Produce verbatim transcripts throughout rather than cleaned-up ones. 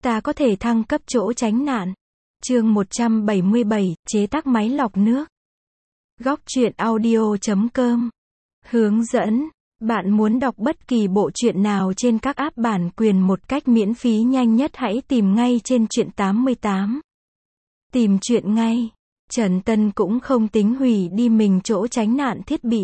ta có thể thăng cấp chỗ tránh nạn. Chương một trăm bảy mươi bảy, chế tác máy lọc nước. Góc truyện audio chấm com. Hướng dẫn. Bạn muốn đọc bất kỳ bộ truyện nào trên các app bản quyền một cách miễn phí nhanh nhất hãy tìm ngay trên truyện tám mươi tám. Tìm truyện ngay. Trần Tân cũng không tính hủy đi mình chỗ tránh nạn thiết bị.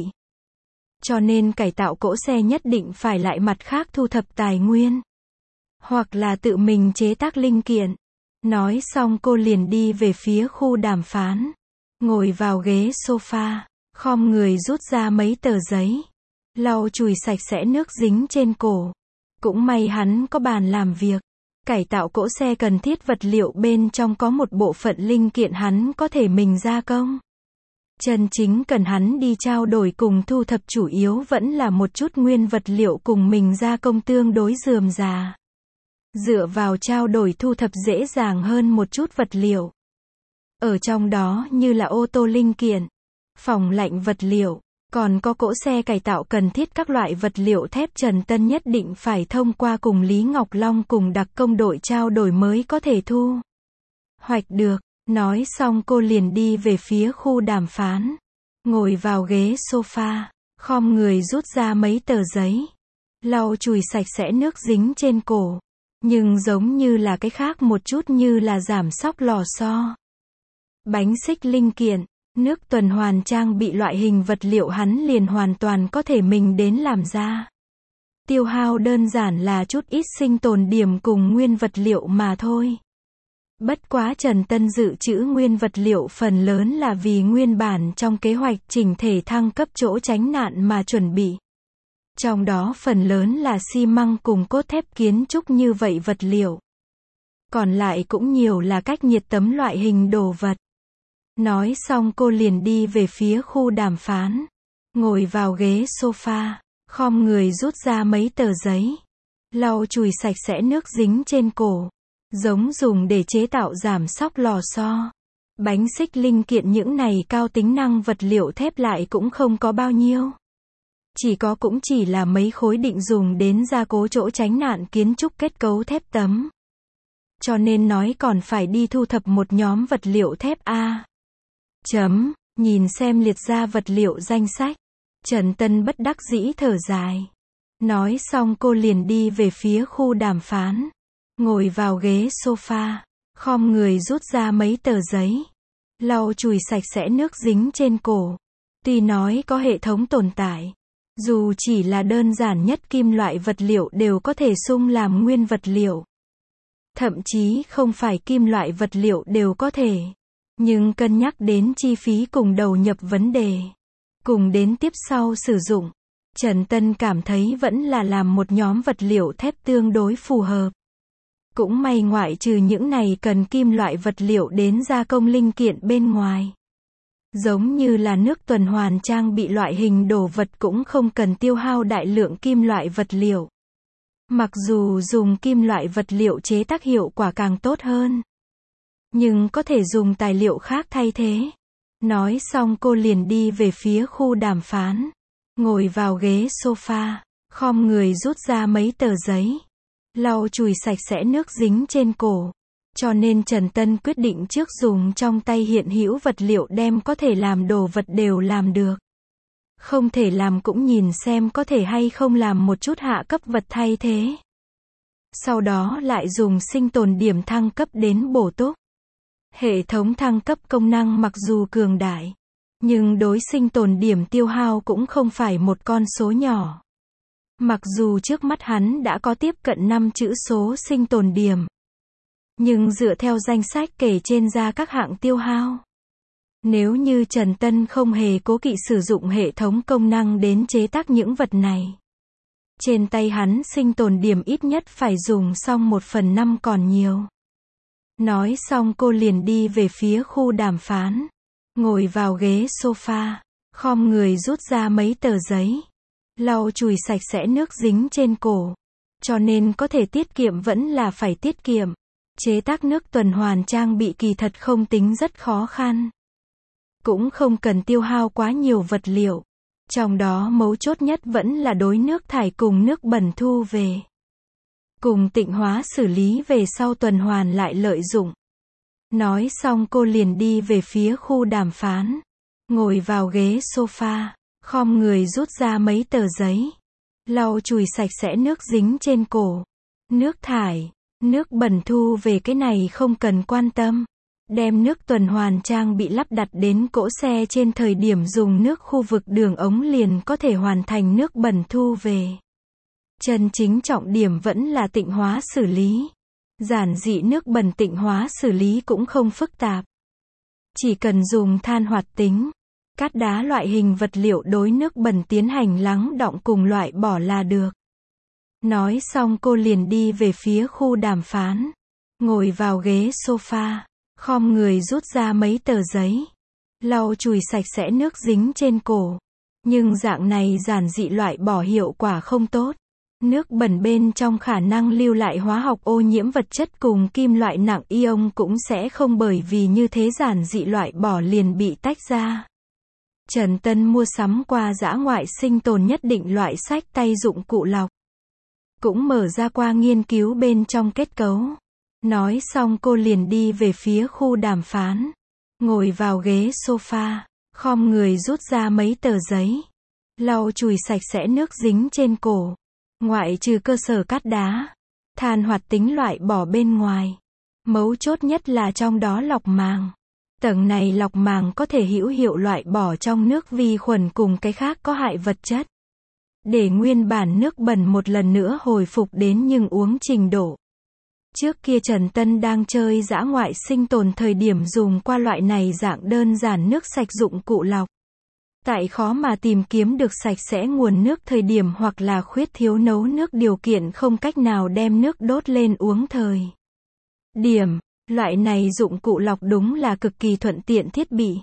Cho nên cải tạo cỗ xe nhất định phải lại mặt khác thu thập tài nguyên. Hoặc là tự mình chế tác linh kiện. Nói xong cô liền đi về phía khu đàm phán. Ngồi vào ghế sofa, khom người rút ra mấy tờ giấy. Lau chùi sạch sẽ nước dính trên cổ. Cũng may hắn có bàn làm việc. Cải tạo cỗ xe cần thiết vật liệu bên trong có một bộ phận linh kiện hắn có thể mình gia công. Chân chính cần hắn đi trao đổi cùng thu thập chủ yếu vẫn là một chút nguyên vật liệu cùng mình gia công tương đối rườm rà. Dựa vào trao đổi thu thập dễ dàng hơn một chút vật liệu. Ở trong đó như là ô tô linh kiện, phòng lạnh vật liệu, còn có cỗ xe cải tạo cần thiết các loại vật liệu thép. Trần Tân nhất định phải thông qua cùng Lý Ngọc Long cùng đặc công đội trao đổi mới có thể thu hoạch được. Nói xong cô liền đi về phía khu đàm phán. Ngồi vào ghế sofa, khom người rút ra mấy tờ giấy. Lau chùi sạch sẽ nước dính trên cổ. Nhưng giống như là cái khác một chút như là giảm xóc lò xo. Bánh xích linh kiện, nước tuần hoàn trang bị loại hình vật liệu hắn liền hoàn toàn có thể mình đến làm ra. Tiêu hao đơn giản là chút ít sinh tồn điểm cùng nguyên vật liệu mà thôi. Bất quá Trần Tân dự trữ nguyên vật liệu phần lớn là vì nguyên bản trong kế hoạch chỉnh thể thăng cấp chỗ tránh nạn mà chuẩn bị. Trong đó phần lớn là xi măng cùng cốt thép kiến trúc như vậy vật liệu. Còn lại cũng nhiều là cách nhiệt tấm loại hình đồ vật. Nói xong cô liền đi về phía khu đàm phán. Ngồi vào ghế sofa, khom người rút ra mấy tờ giấy. Lau chùi sạch sẽ nước dính trên cổ. Giống dùng để chế tạo giảm xóc lò xo. Bánh xích linh kiện những này cao tính năng vật liệu thép lại cũng không có bao nhiêu. Chỉ có cũng chỉ là mấy khối định dùng đến gia cố chỗ tránh nạn kiến trúc kết cấu thép tấm. Cho nên nói còn phải đi thu thập một nhóm vật liệu thép A. Chấm, nhìn xem liệt ra vật liệu danh sách. Trần Tân bất đắc dĩ thở dài. Nói xong cô liền đi về phía khu đàm phán. Ngồi vào ghế sofa, khom người rút ra mấy tờ giấy. Lau chùi sạch sẽ nước dính trên cổ. Tuy nói có hệ thống tồn tại. Dù chỉ là đơn giản nhất kim loại vật liệu đều có thể sung làm nguyên vật liệu. Thậm chí không phải kim loại vật liệu đều có thể. Nhưng cân nhắc đến chi phí cùng đầu nhập vấn đề. Cùng đến tiếp sau sử dụng. Trần Tân cảm thấy vẫn là làm một nhóm vật liệu thép tương đối phù hợp. Cũng may ngoại trừ những này cần kim loại vật liệu đến gia công linh kiện bên ngoài. Giống như là nước tuần hoàn trang bị loại hình đồ vật cũng không cần tiêu hao đại lượng kim loại vật liệu. Mặc dù dùng kim loại vật liệu chế tác hiệu quả càng tốt hơn. Nhưng có thể dùng tài liệu khác thay thế. Nói xong cô liền đi về phía khu đàm phán. Ngồi vào ghế sofa, khom người rút ra mấy tờ giấy. Lau chùi sạch sẽ nước dính trên cổ. Cho nên Trần Tân quyết định trước dùng trong tay hiện hữu vật liệu đem có thể làm đồ vật đều làm được. Không thể làm cũng nhìn xem có thể hay không làm một chút hạ cấp vật thay thế. Sau đó lại dùng sinh tồn điểm thăng cấp đến bổ túc. Hệ thống thăng cấp công năng mặc dù cường đại, nhưng đối sinh tồn điểm tiêu hao cũng không phải một con số nhỏ. Mặc dù trước mắt hắn đã có tiếp cận năm chữ số sinh tồn điểm. Nhưng dựa theo danh sách kể trên ra các hạng tiêu hao. Nếu như Trần Tân không hề cố kỵ sử dụng hệ thống công năng đến chế tác những vật này. Trên tay hắn sinh tồn điểm ít nhất phải dùng xong một phần năm còn nhiều. Nói xong cô liền đi về phía khu đàm phán. Ngồi vào ghế sofa, khom người rút ra mấy tờ giấy. Lau chùi sạch sẽ nước dính trên cổ. Cho nên có thể tiết kiệm vẫn là phải tiết kiệm. Chế tác nước tuần hoàn trang bị kỳ thật không tính rất khó khăn. Cũng không cần tiêu hao quá nhiều vật liệu. Trong đó mấu chốt nhất vẫn là đối nước thải cùng nước bẩn thu về. cùng tịnh hóa xử lý về sau tuần hoàn lại lợi dụng. Nói xong cô liền đi về phía khu đàm phán. Ngồi vào ghế sofa, khom người rút ra mấy tờ giấy. Lau chùi sạch sẽ nước dính trên cổ. Nước thải, nước bẩn thu về cái này không cần quan tâm. Đem nước tuần hoàn trang bị lắp đặt đến cỗ xe trên thời điểm dùng nước khu vực đường ống liền có thể hoàn thành nước bẩn thu về. Chân chính trọng điểm vẫn là tịnh hóa xử lý. Giản dị nước bẩn tịnh hóa xử lý cũng không phức tạp. Chỉ cần dùng than hoạt tính, cát đá loại hình vật liệu đối nước bẩn tiến hành lắng đọng cùng loại bỏ là được. Nói xong cô liền đi về phía khu đàm phán. Ngồi vào ghế sofa, khom người rút ra mấy tờ giấy. Lau chùi sạch sẽ nước dính trên cổ. Nhưng dạng này giản dị loại bỏ hiệu quả không tốt. Nước bẩn bên trong khả năng lưu lại hóa học ô nhiễm vật chất cùng kim loại nặng ion cũng sẽ không bởi vì như thế giản dị loại bỏ liền bị tách ra. Trần Tân mua sắm qua dã ngoại sinh tồn nhất định loại sách tay dụng cụ lọc. Cũng mở ra qua nghiên cứu bên trong kết cấu. Nói xong cô liền đi về phía khu đàm phán. Ngồi vào ghế sofa, khom người rút ra mấy tờ giấy. Lau chùi sạch sẽ nước dính trên cổ. Ngoại trừ cơ sở cát đá, than hoạt tính loại bỏ bên ngoài. Mấu chốt nhất là trong đó lọc màng. Tầng này lọc màng có thể hữu hiệu loại bỏ trong nước vi khuẩn cùng cái khác có hại vật chất. Để nguyên bản nước bẩn một lần nữa hồi phục đến nhưng uống trình độ. Trước kia Trần Tân đang chơi dã ngoại sinh tồn thời điểm dùng qua loại này dạng đơn giản nước sạch dụng cụ lọc. Tại khó mà tìm kiếm được sạch sẽ nguồn nước thời điểm hoặc là khuyết thiếu nấu nước điều kiện không cách nào đem nước đốt lên uống thời điểm, loại này dụng cụ lọc đúng là cực kỳ thuận tiện thiết bị.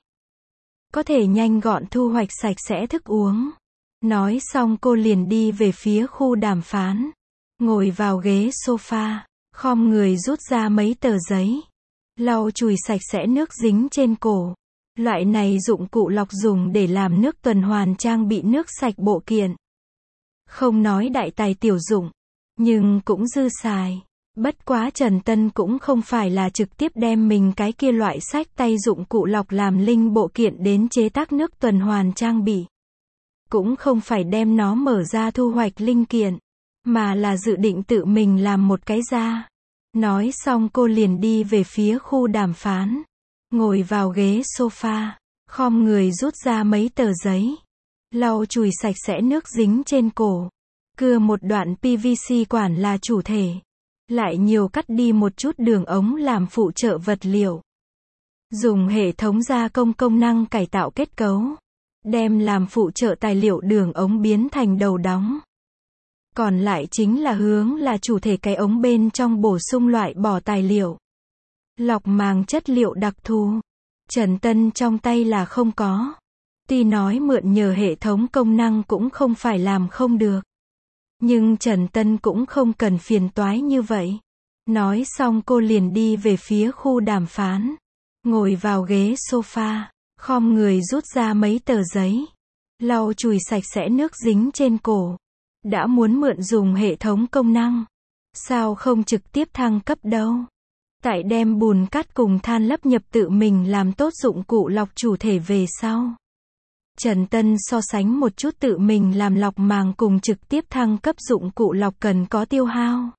Có thể nhanh gọn thu hoạch sạch sẽ thức uống. Nói xong cô liền đi về phía khu đàm phán. Ngồi vào ghế sofa, khom người rút ra mấy tờ giấy. Lau chùi sạch sẽ nước dính trên cổ. Loại này dụng cụ lọc dùng để làm nước tuần hoàn trang bị nước sạch bộ kiện. Không nói đại tài tiểu dụng, nhưng cũng dư xài. Bất quá Trần Tân cũng không phải là trực tiếp đem mình cái kia loại sách tay dụng cụ lọc làm linh bộ kiện đến chế tác nước tuần hoàn trang bị. Cũng không phải đem nó mở ra thu hoạch linh kiện, mà là dự định tự mình làm một cái ra. Nói xong cô liền đi về phía khu đàm phán. Ngồi vào ghế sofa, khom người rút ra mấy tờ giấy. Lau chùi sạch sẽ nước dính trên cổ. Cưa một đoạn pê vê xê quản là chủ thể. Lại nhiều cắt đi một chút đường ống làm phụ trợ vật liệu. Dùng hệ thống gia công công năng cải tạo kết cấu. Đem làm phụ trợ tài liệu đường ống biến thành đầu đóng. Còn lại chính là hướng là chủ thể cái ống bên trong bổ sung loại bỏ tài liệu. Lọc màng chất liệu đặc thù. Trần Tân trong tay là không có. Tuy nói mượn nhờ hệ thống công năng cũng không phải làm không được. Nhưng Trần Tân cũng không cần phiền toái như vậy. Nói xong cô liền đi về phía khu đàm phán. Ngồi vào ghế sofa, khom người rút ra mấy tờ giấy. Lau chùi sạch sẽ nước dính trên cổ. Đã muốn mượn dùng hệ thống công năng. Sao không trực tiếp thăng cấp đâu? Tại đem bùn cát cùng than lấp nhập tự mình làm tốt dụng cụ lọc chủ thể về sau. Trần Tân so sánh một chút tự mình làm lọc màng cùng trực tiếp thăng cấp dụng cụ lọc cần có tiêu hao.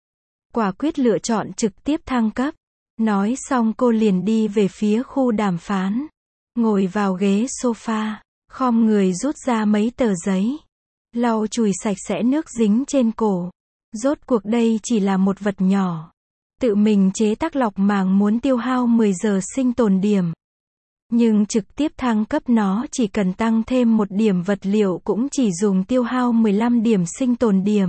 Quả quyết lựa chọn trực tiếp thăng cấp. Nói xong cô liền đi về phía khu đàm phán. Ngồi vào ghế sofa, khom người rút ra mấy tờ giấy. Lau chùi sạch sẽ nước dính trên cổ. Rốt cuộc đây chỉ là một vật nhỏ. Tự mình chế tác lọc màng muốn tiêu hao mười giờ sinh tồn điểm. Nhưng trực tiếp thăng cấp nó chỉ cần tăng thêm một điểm vật liệu cũng chỉ dùng tiêu hao mười lăm điểm sinh tồn điểm.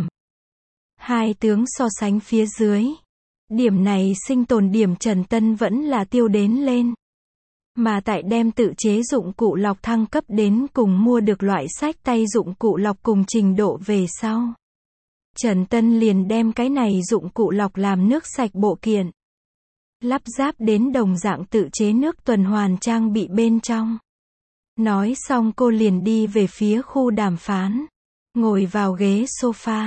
Hai tướng so sánh phía dưới. Điểm này sinh tồn điểm Trần Tân vẫn là tiêu đến lên. Mà tại đem tự chế dụng cụ lọc thăng cấp đến cùng mua được loại sách tay dụng cụ lọc cùng trình độ về sau. Trần Tân liền đem cái này dụng cụ lọc làm nước sạch bộ kiện. Lắp ráp đến đồng dạng tự chế nước tuần hoàn trang bị bên trong. Nói xong cô liền đi về phía khu đàm phán. Ngồi vào ghế sofa,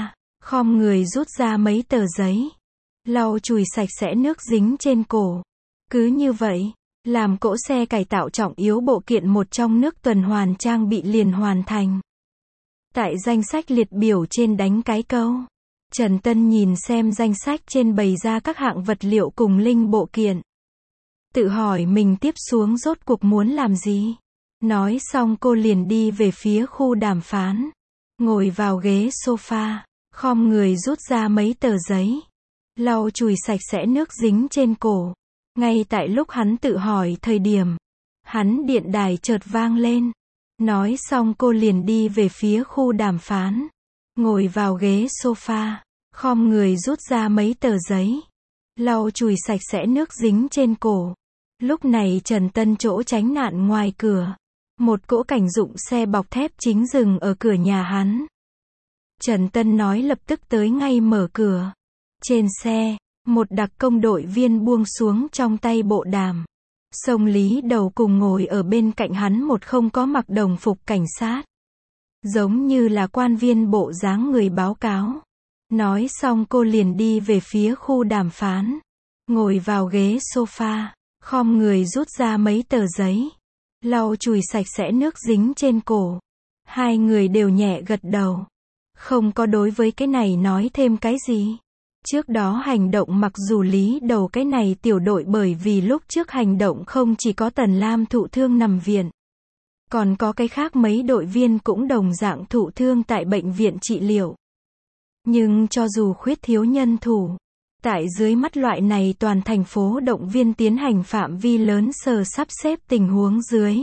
khom người rút ra mấy tờ giấy, lau chùi sạch sẽ nước dính trên cổ. Cứ như vậy, làm cỗ xe cải tạo trọng yếu bộ kiện một trong nước tuần hoàn trang bị liền hoàn thành. Tại danh sách liệt biểu trên đánh cái câu. Trần Tân nhìn xem danh sách trên bày ra các hạng vật liệu cùng linh bộ kiện. Tự hỏi mình tiếp xuống rốt cuộc muốn làm gì. Nói xong cô liền đi về phía khu đàm phán. Ngồi vào ghế sofa, khom người rút ra mấy tờ giấy, lau chùi sạch sẽ nước dính trên cổ. Ngay tại lúc hắn tự hỏi thời điểm, hắn điện đài chợt vang lên. Nói xong cô liền đi về phía khu đàm phán. Ngồi vào ghế sofa, khom người rút ra mấy tờ giấy, lau chùi sạch sẽ nước dính trên cổ. Lúc này Trần Tân chỗ tránh nạn ngoài cửa. Một cỗ cảnh dụng xe bọc thép chính dừng ở cửa nhà hắn. Trần Tân nói lập tức tới ngay mở cửa. Trên xe, một đặc công đội viên buông xuống trong tay bộ đàm. Sông Lý Đầu cùng ngồi ở bên cạnh hắn một không có mặc đồng phục cảnh sát. Giống như là quan viên bộ dáng người báo cáo. Nói xong cô liền đi về phía khu đàm phán. Ngồi vào ghế sofa, khom người rút ra mấy tờ giấy, lau chùi sạch sẽ nước dính trên cổ. Hai người đều nhẹ gật đầu. Không có đối với cái này nói thêm cái gì. Trước đó hành động mặc dù Lý Đầu cái này tiểu đội bởi vì lúc trước hành động không chỉ có Tần Lam thụ thương nằm viện. Còn có cái khác mấy đội viên cũng đồng dạng thụ thương tại bệnh viện trị liệu. Nhưng cho dù khuyết thiếu nhân thủ, tại dưới mắt loại này toàn thành phố động viên tiến hành phạm vi lớn sờ sắp xếp tình huống dưới.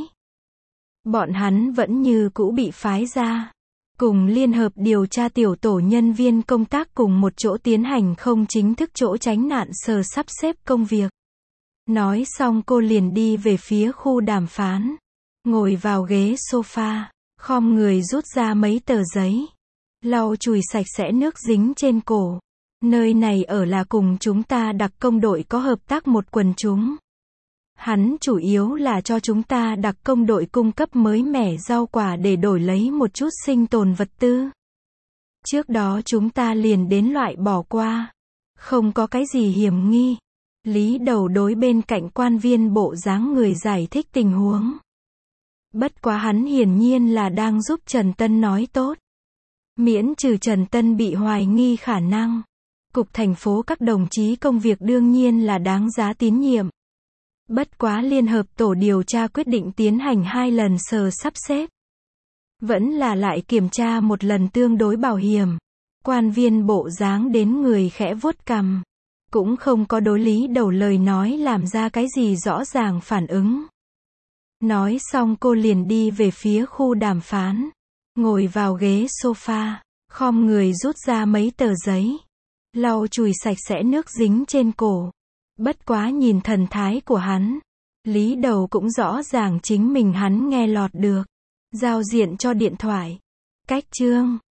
Bọn hắn vẫn như cũ bị phái ra. Cùng liên hợp điều tra tiểu tổ nhân viên công tác cùng một chỗ tiến hành không chính thức chỗ tránh nạn sờ sắp xếp công việc. Nói xong cô liền đi về phía khu đàm phán. Ngồi vào ghế sofa, khom người rút ra mấy tờ giấy, lau chùi sạch sẽ nước dính trên cổ. Nơi này ở là cùng chúng ta đặc công đội có hợp tác một quần chúng. Hắn chủ yếu là cho chúng ta đặc công đội cung cấp mới mẻ rau quả để đổi lấy một chút sinh tồn vật tư. Trước đó chúng ta liền đến loại bỏ qua. Không có cái gì hiểm nghi. Lý Đầu đối bên cạnh quan viên bộ dáng người giải thích tình huống. Bất quá hắn hiển nhiên là đang giúp Trần Tân nói tốt. Miễn trừ Trần Tân bị hoài nghi khả năng. Cục thành phố các đồng chí công việc đương nhiên là đáng giá tín nhiệm. Bất quá liên hợp tổ điều tra quyết định tiến hành hai lần sờ sắp xếp. Vẫn là lại kiểm tra một lần tương đối bảo hiểm. Quan viên bộ dáng đến người khẽ vuốt cằm. Cũng không có đối Lý Đầu lời nói làm ra cái gì rõ ràng phản ứng. Nói xong cô liền đi về phía khu đàm phán. Ngồi vào ghế sofa, khom người rút ra mấy tờ giấy, lau chùi sạch sẽ nước dính trên cổ. Bất quá nhìn thần thái của hắn, Lý Đầu cũng rõ ràng chính mình hắn nghe lọt được. Giao diện cho điện thoại. Cách chương